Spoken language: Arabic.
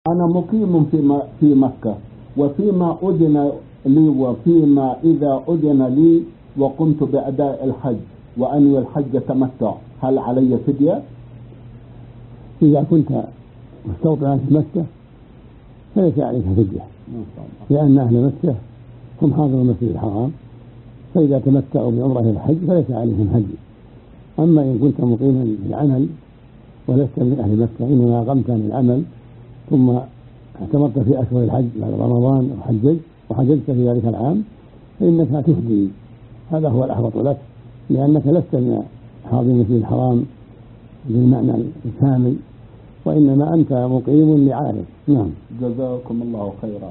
أنا مقيم في مكة، وفيما أذن لي وفيما إذا أذن لي وقمت بأداء الحج وأنوي الحج تمتع، هل علي فدية؟ إذا كنت مستوطنا في مكة فليس عليك فدية، لأن أهل مكة هم حاضروا المسجد الحرام، فإذا تمتعوا بعمرة إلى الحج فليس عليهم هدي. أما إن كنت مقيما للعمل ولست من أهل مكة، إنما أقمت للعمل ثم اعتمرت في أشهر الحج بعد رمضان وحججت في ذلك العام، فإنك تفدي. هذا هو الأحوط لك، لأنك لست من حاضر المسجد الحرام بالمعنى الكامل، وإنما أنت مقيم لعارف. نعم. جزاكم الله خيرا.